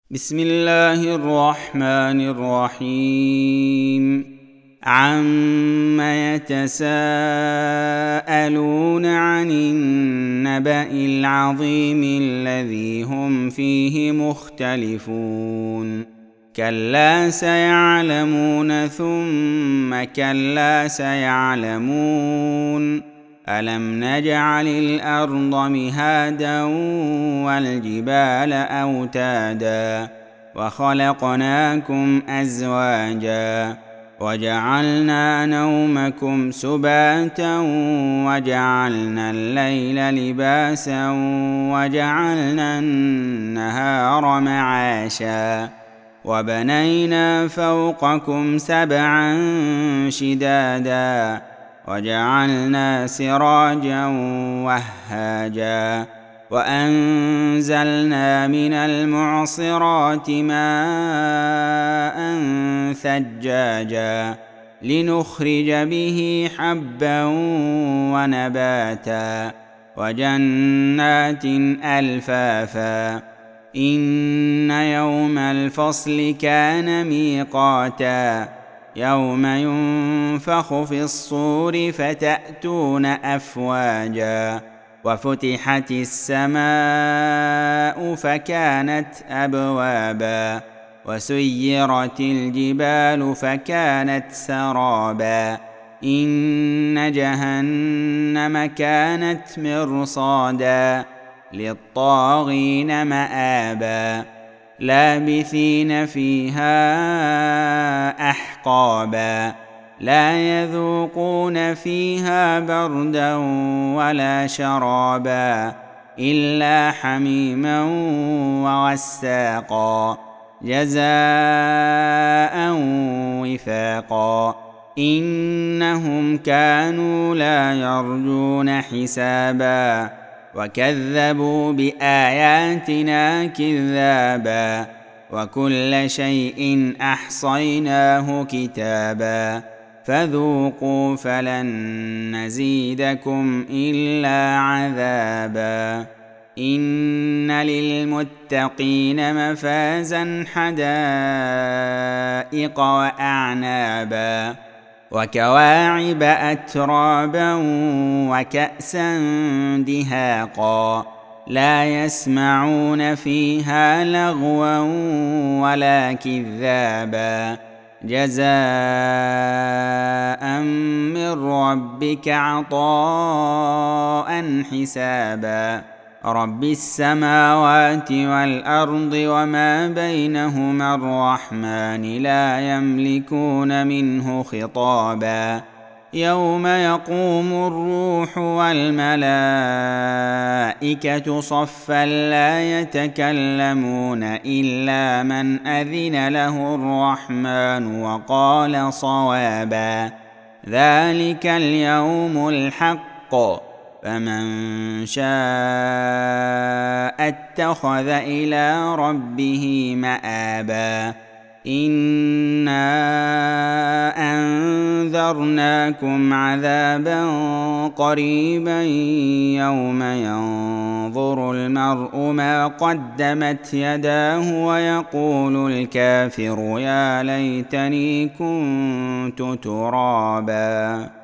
بسم الله الرحمن الرحيم. عم يتساءلون عن النبأ العظيم الذي هم فيه مختلفون. كلا سيعلمون ثم كلا سيعلمون. ألم نجعل الأرض مهادا والجبال أوتادا وخلقناكم أزواجا وجعلنا نومكم سباتا وجعلنا الليل لباسا وجعلنا النهار معاشا وبنينا فوقكم سبعا شدادا وجعلنا سراجا وهاجا وأنزلنا من المعصرات ماء ثجاجا لنخرج به حبا ونباتا وجنات ألفافا. إن يوم الفصل كان ميقاتا يوم ينفخ في الصور فتأتون أفواجا وفتحت السماء فكانت أبوابا وسيرت الجبال فكانت سرابا. إن جهنم كانت مرصادا للطاغين مآبا لابثين فيها أحقابا لا يذوقون فيها بردا ولا شرابا إلا حميما وغساقا جزاء وفاقا. إنهم كانوا لا يرجون حسابا وكذبوا بآياتنا كذابا وكل شيء أحصيناه كتابا فذوقوا فلن نزيدكم إلا عذابا. إن للمتقين مفازا حدائق وأعنابا وكواعب أترابا وكأسا دهاقا لا يسمعون فيها لغوا ولا كذابا جزاء من ربك عطاء حسابا. رب السماوات والأرض وما بينهما الرحمن لا يملكون منه خطابا. يوم يقوم الروح والملائكة صفا لا يتكلمون إلا من أذن له الرحمن وقال صوابا. ذلك اليوم الحق فمن شاء اتخذ إلى ربه مآبا. إنا أنذرناكم عذابا قريبا يوم ينظر المرء ما قدمت يداه ويقول الكافر يا ليتني كنت ترابا.